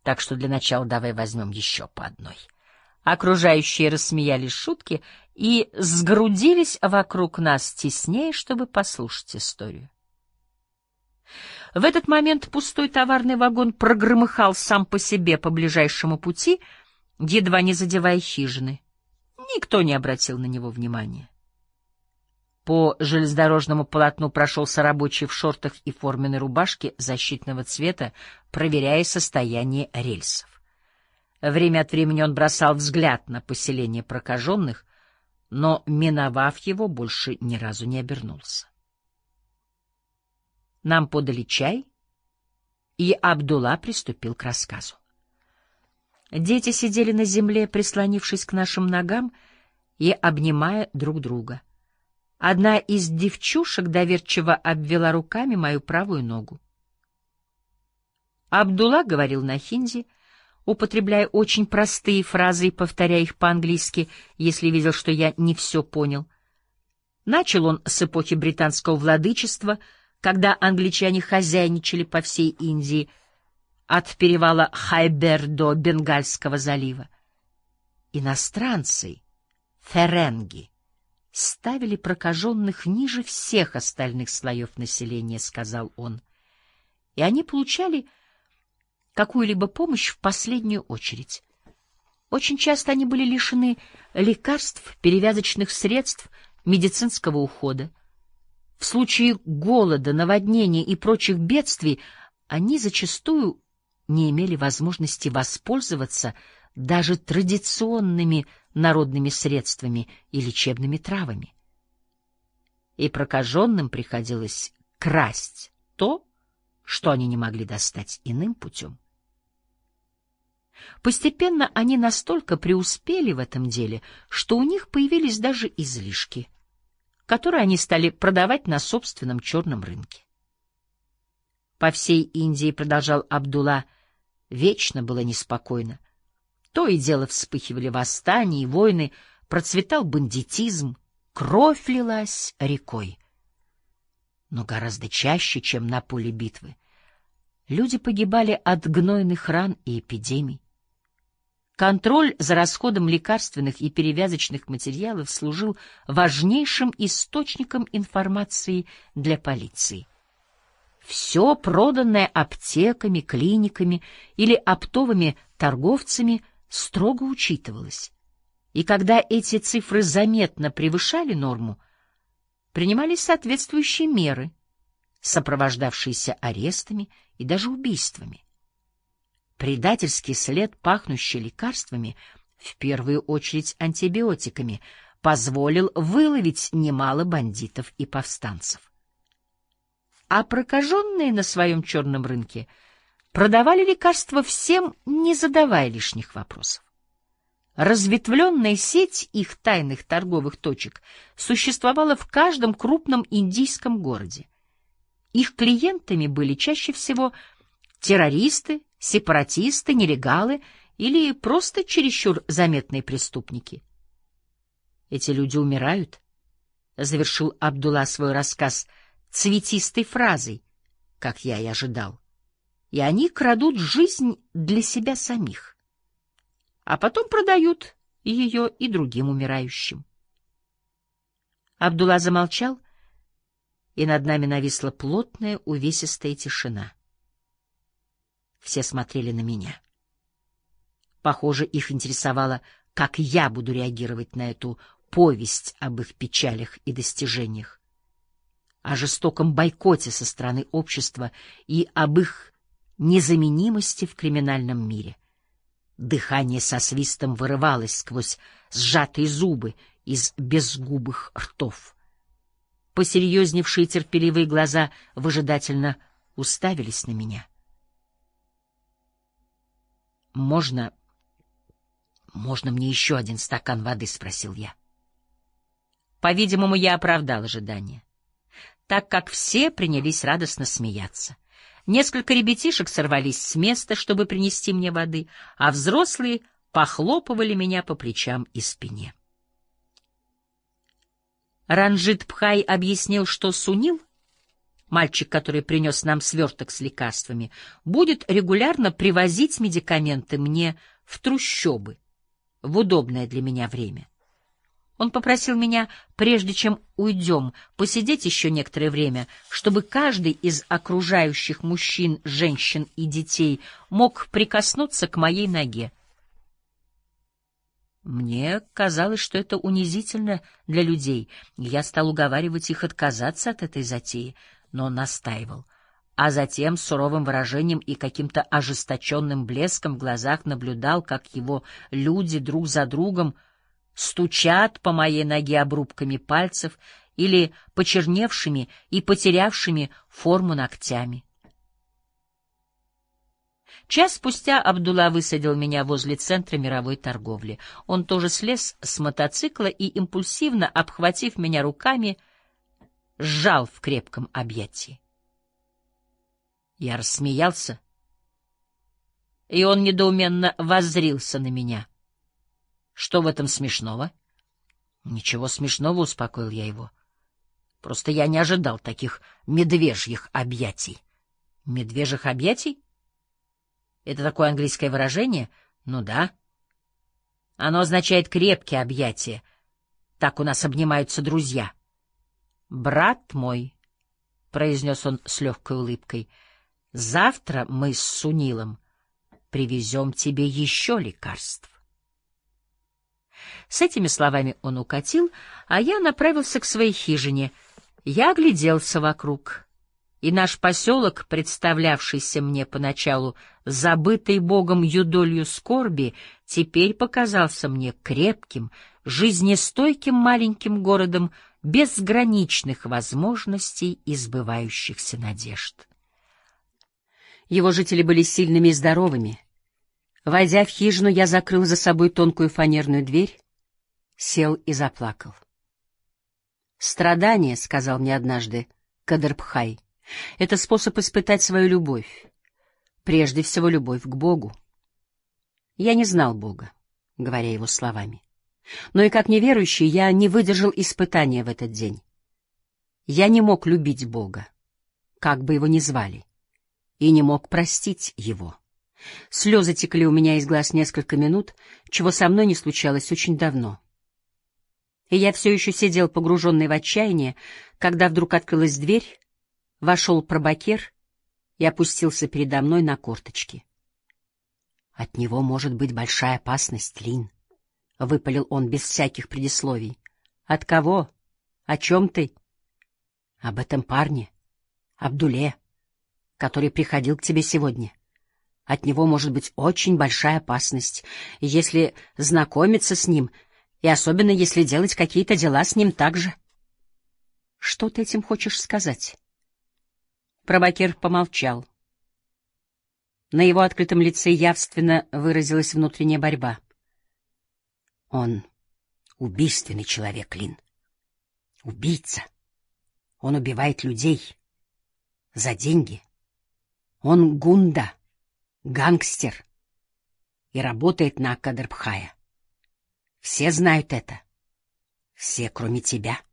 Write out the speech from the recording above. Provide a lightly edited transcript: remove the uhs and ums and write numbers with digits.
Так что для начала давай возьмем еще по одной. Окружающие рассмеялись шутки и сгрудились вокруг нас теснее, чтобы послушать историю. В этот момент пустой товарный вагон прогромыхал сам по себе по ближайшему пути, едва не задевая хижины. Никто не обратил на него внимания. По железнодорожному полотну прошелся рабочий в шортах и форменной рубашке защитного цвета, проверяя состояние рельсов. Время от времени он бросал взгляд на поселение прокаженных, но, миновав его, больше ни разу не обернулся. Нам подали чай, и Абдулла приступил к рассказу. Дети сидели на земле, прислонившись к нашим ногам и обнимая друг друга. Одна из девчушек доверчиво обвела руками мою правую ногу. Абдулла говорил на хинди, употребляя очень простые фразы и повторяя их по-английски, если видел, что я не все понял. Начал он с эпохи британского владычества, когда англичане хозяйничали по всей Индии, от перевала Хайбер до Бенгальского залива. Иностранцы, ференги, ставили прокаженных ниже всех остальных слоев населения, — сказал он, — и они получали какую-либо помощь в последнюю очередь. Очень часто они были лишены лекарств, перевязочных средств, медицинского ухода. В случае голода, наводнений и прочих бедствий они зачастую не имели возможности воспользоваться даже традиционными народными средствами и лечебными травами. И прокаженным приходилось красть то, что они не могли достать иным путем. Постепенно они настолько преуспели в этом деле, что у них появились даже излишки, которые они стали продавать на собственном черном рынке. По всей Индии, продолжал Абдулла, вечно было неспокойно. То и дело вспыхивали восстания и войны, процветал бандитизм, кровь лилась рекой. Но гораздо чаще, чем на поле битвы, люди погибали от гнойных ран и эпидемий. Контроль за расходом лекарственных и перевязочных материалов служил важнейшим источником информации для полиции. Все, проданное аптеками, клиниками или оптовыми торговцами, строго учитывалось. И когда эти цифры заметно превышали норму, принимались соответствующие меры, сопровождавшиеся арестами и даже убийствами. Предательский след, пахнущий лекарствами, в первую очередь антибиотиками, позволил выловить немало бандитов и повстанцев. А прокаженные на своем черном рынке продавали лекарства всем, не задавая лишних вопросов. Разветвленная сеть их тайных торговых точек существовала в каждом крупном индийском городе. Их клиентами были чаще всего террористы, сепаратисты, нелегалы или просто чересчур заметные преступники. Эти люди умирают, — завершил Абдулла свой рассказ цветистой фразой, как я и ожидал, и они крадут жизнь для себя самих, а потом продают ее и другим умирающим. Абдулла замолчал, и над нами нависла плотная, увесистая тишина. Все смотрели на меня. Похоже, их интересовало, как я буду реагировать на эту повесть об их печалях и достижениях, о жестоком бойкоте со стороны общества и об их незаменимости в криминальном мире. Дыхание со свистом вырывалось сквозь сжатые зубы из безгубых ртов. Посерьезневшие терпеливые глаза выжидательно уставились на меня. «Можно мне еще один стакан воды?» — спросил я. По-видимому, я оправдал ожидания, так как все принялись радостно смеяться. Несколько ребятишек сорвались с места, чтобы принести мне воды, а взрослые похлопывали меня по плечам и спине. Ранджит Пхай объяснил, что Сунил, мальчик, который принес нам сверток с лекарствами, будет регулярно привозить медикаменты мне в трущобы в удобное для меня время. Он попросил меня, прежде чем уйдем, посидеть еще некоторое время, чтобы каждый из окружающих мужчин, женщин и детей мог прикоснуться к моей ноге. Мне казалось, что это унизительно для людей, и я стал уговаривать их отказаться от этой затеи, но он настаивал. А затем с суровым выражением и каким-то ожесточенным блеском в глазах наблюдал, как его люди друг за другом стучат по моей ноге обрубками пальцев или почерневшими и потерявшими форму ногтями. Час спустя Абдулла высадил меня возле центра мировой торговли. Он тоже слез с мотоцикла и, импульсивно обхватив меня руками, сжал в крепком объятии. Я рассмеялся, и он недоуменно воззрился на меня. — Что в этом смешного? — Ничего смешного, — успокоил я его. — Просто я не ожидал таких медвежьих объятий. — Медвежьих объятий? Это такое английское выражение? Ну да. Оно означает крепкие объятия. Так у нас обнимаются друзья. — Брат мой, — произнес он с легкой улыбкой, — завтра мы с Сунилом привезем тебе еще лекарств. С этими словами он укатил, а я направился к своей хижине. Я огляделся вокруг, и наш поселок, представлявшийся мне поначалу забытой Богом юдолью скорби, теперь показался мне крепким, жизнестойким маленьким городом безграничных возможностей и сбывающихся надежд. Его жители были сильными и здоровыми. Войдя в хижину, я закрыл за собой тонкую фанерную дверь, сел и заплакал. «Страдание, — сказал мне однажды Кадр-бхай, — это способ испытать свою любовь, прежде всего любовь к Богу». Я не знал Бога, говоря его словами, но и как неверующий я не выдержал испытания в этот день. Я не мог любить Бога, как бы его ни звали, и не мог простить его. Слезы текли у меня из глаз несколько минут, чего со мной не случалось очень давно. И я все еще сидел погруженный в отчаяние, когда вдруг открылась дверь, вошел пробакер и опустился передо мной на корточки. — От него может быть большая опасность, Лин, — выпалил он без всяких предисловий. — От кого? О чем ты? — Об этом парне, Абдулле, который приходил к тебе сегодня. От него может быть очень большая опасность, если знакомиться с ним, и особенно если делать какие-то дела с ним также. — Что ты этим хочешь сказать? Пробакер помолчал. На его открытом лице явственно выразилась внутренняя борьба. — Он убийственный человек, Лин. Убийца. Он убивает людей за деньги. Он гунда, гангстер, и работает на Кадр-бхая. Все знают это. Все, кроме тебя.